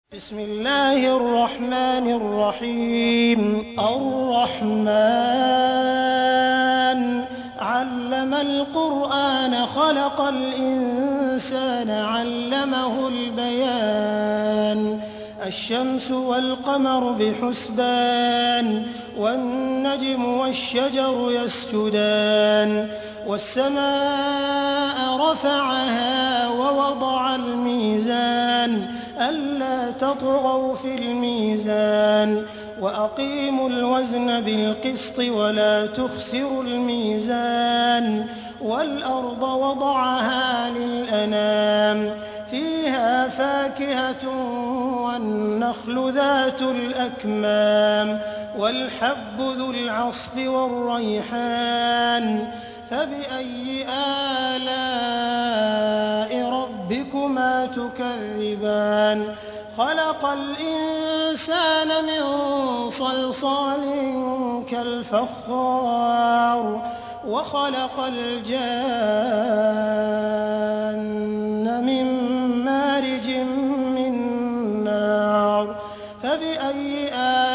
بسم الله الرحمن الرحيم الرحمن علم القرآن خلق الإنسان علمه البيان الشمس والقمر بحسبان والنجم والشجر يسجدان والسماء رفعها ووضع الميزان ألا تطغوا في الميزان وأقيموا الوزن بالقسط ولا تخسروا الميزان والأرض وضعها للأنام فيها فاكهة والنخل ذات الأكمام والحب ذو العصف والريحان فبأي آلاء ربكما تكذبان خلق الإنسان من صلصال كالفخار وخلق الجان من مارج من نار فبأي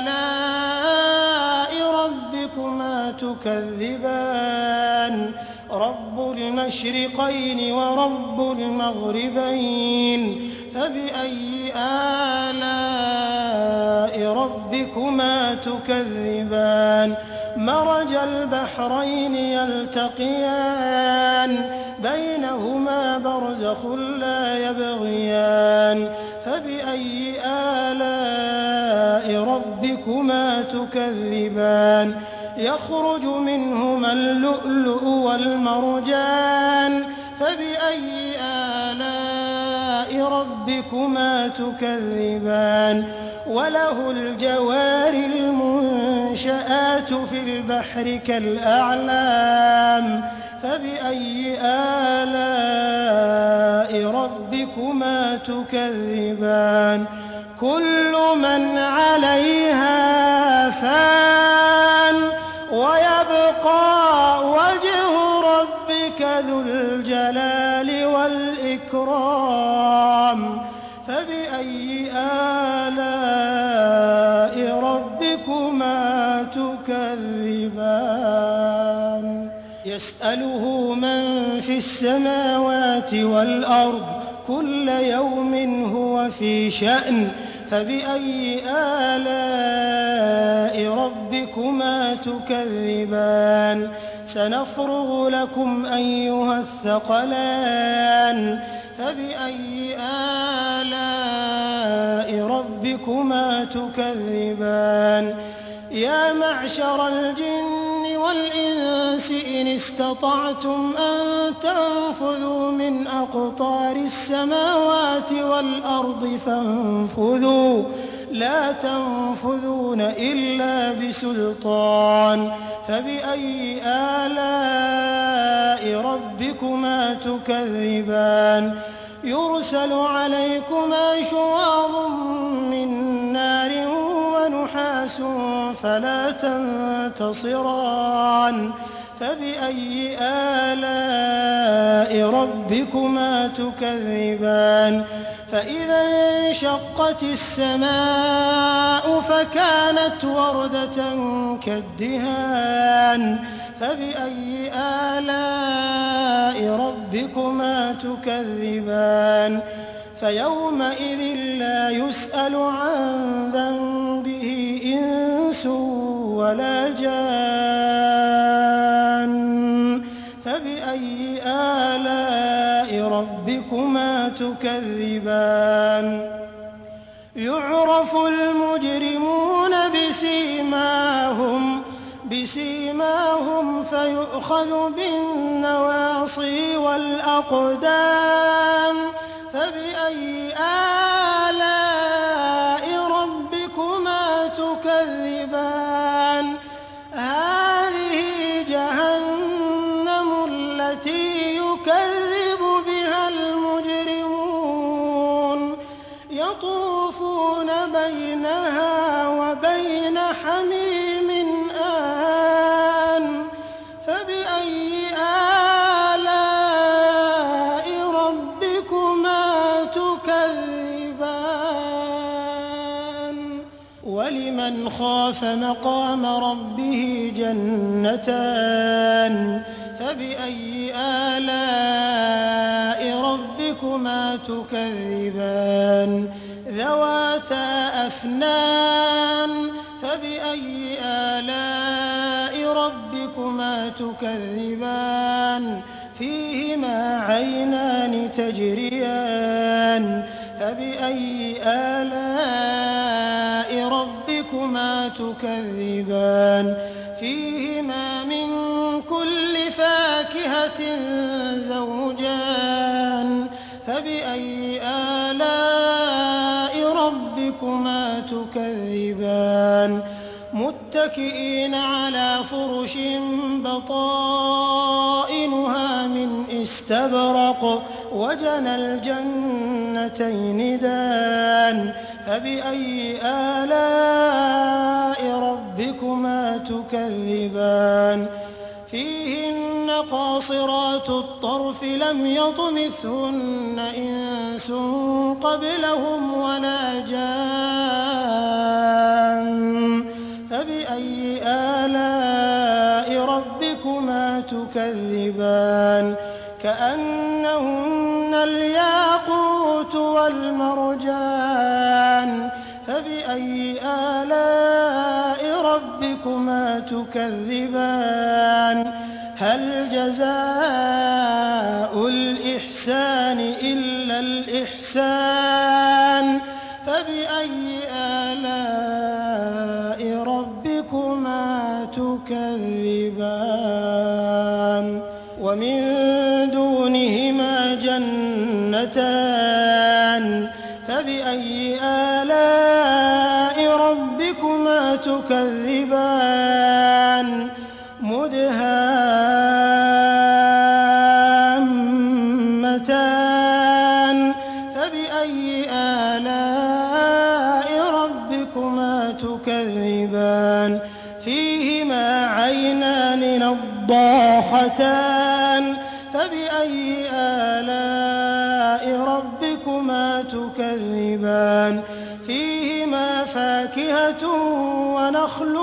آلاء ربكما تكذبان رب المشرقين ورب المغربين فبأي آلاء ربكما تكذبان مرج البحرين يلتقيان بينهما برزخ لا يبغيان فبأي آلاء ربكما تكذبان يخرج منهما اللؤلؤ والمرجان فبأي آلاء ربكما تكذبان وله الجوار المنشآت في البحر كالأعلام فبأي آلاء ربكما تكذبان كل من عليها فان ويبقى وجه ربك ذو الجلال والإكرام فبأي آلاء ربكما تكذبان يسأله من في السماوات والأرض كل يوم هو في شأن فبأي آلاء ربكما تكذبان سنفرغ لكم أيها الثقلان فبأي آلاء ربكما تكذبان يا معشر الجن والإنس إن استطعتم أن تنفذوا من أقطار السماوات والأرض فانفذوا لا تنفذون إلا بسلطان فبأي آلاء ربكما تكذبان يرسل عليكما شواظ من نار ونحاس فلا تنتصران فبأي آلاء ربكما تكذبان فإذا انشقت السماء فكانت وردة كالدهان فبأي آلاء ربكما تكذبان فيومئذ لا يسأل عن ذنبه إنس ولا جان فبأي آلاء ربكما تكذبان يعرف المجرمون بسيماهم فيؤخذ بالنواصي والأقدام فبأي آلاء ربكما تكذبان هذه جهنم التي يكذب بها المجرمون يطوفون بينها وبين حميم آن فبأي آلاء ربكما تكذبان وَلِمَنْ خَافَ مَقَامَ رَبِّهِ جَنَّتَانِ فَبِأَيِّ آلَاءِ رَبِّكُمَا تُكَذِّبَانِ ذَوَاتَا أَفْنَانٍ فَبِأَيِّ آلَاءِ رَبِّكُمَا تُكَذِّبَانِ فِيهِمَا عَيْنَانِ تَجْرِيَانِ فَبِأَيِّ آلَاءِ رَبِّكُمَا تُكَذِّبَانِ فِيهِمَا مِن كُلِّ فَاكِهَةٍ زَوْجَانِ فَبِأَيِّ آلَاءِ رَبِّكُمَا تُكَذِّبَانِ مُتَّكِئِينَ عَلَىٰ فُرُشٍ بَطَائِنُهَا مِنْ إِسْتَبْرَقٍ وَجَنَى الْجَنَّتَيْنِ دَانٍ فَبِأَيِّ آلَاءِ رَبِّكُمَا تُكَذِّبَانِ فِيهِنَّ قَاصِرَاتُ الطَّرْفِ لَمْ يَطْمِثْهُنَّ إِنسٌ قَبْلَهُمْ وَلَا جَانٌّ فَبِأَيِّ آلَاءِ رَبِّكُمَا تُكَذِّبَانِ كَأَنَّهُنَّ الْيَاقُوتُ وَالْمَرْجَانُ فَبِأَيِّ آلَاءِ رَبِّكُمَا تُكَذِّبَانِ هَلْ جَزَاءُ الْإِحْسَانِ إِلَّا الْإِحْسَانُ فَبِأَيِّ آلَاءِ رَبِّكُمَا تُكَذِّبَانِ وَمِن دُونِهِمَا جَنَّتَانِ فَبِأَيِّ آلَاءِ رَبِّكُمَا تُكَذِّبَانِ مُدْهَامَّتَانِ فَبِأَيِّ آلَاءِ رَبِّكُمَا تُكَذِّبَانِ فِيهِمَا عَيْنَانِ نَضَّاخَتَانِ فَبِأَيِّ آلَاءِ رَبِّكُمَا تُكَذِّبَانِ فِيهِمَا فَاكِهَةٌ وَنَخْلٌ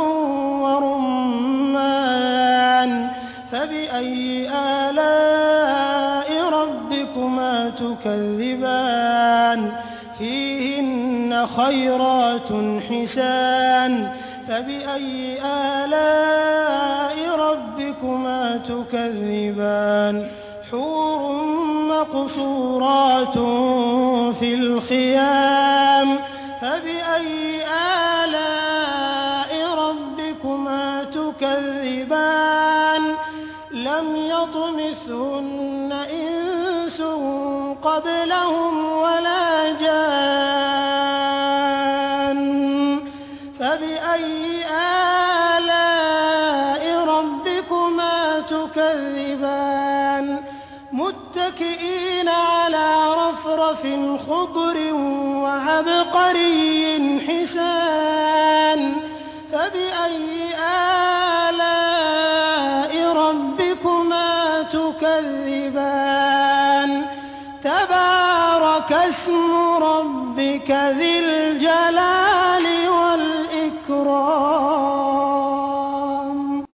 وَرُمَّانٌ فَبِأَيِّ آلَاءِ رَبِّكُمَا تُكَذِّبَانِ فِيهِنَّ خَيْرَاتٌ حِسَانٌ فَبِأَيِّ آلَاءِ رَبِّكُمَا تُكَذِّبَانِ حُورٌ مَّقْصُورَاتٌ فِي الْخِيَامِ فَبِأَيِّ آلَاءِ رَبِّكُمَا تُكَذِّبَانِ لَمْ يَطْمِثْهُنَّ إِنسٌ قَبْلَهُمْ وَلَا جَانٌّ فَبِأَيِّ آلَاءِ رَبِّكُمَا تُكَذِّبَانِ مُتَّكِئِينَ عَلَىٰ رَفْرَفٍ خُضْرٍ وَعَبْقَرِيٍّ حِسَانٍ فَبِأَيِّ آلَاءِ رَبِّكُمَا تُكَذِّبَانِ تَبَارَكَ اسْمُ رَبِّكَ ذِي الْجَلَالِ وَالْإِكْرَامِ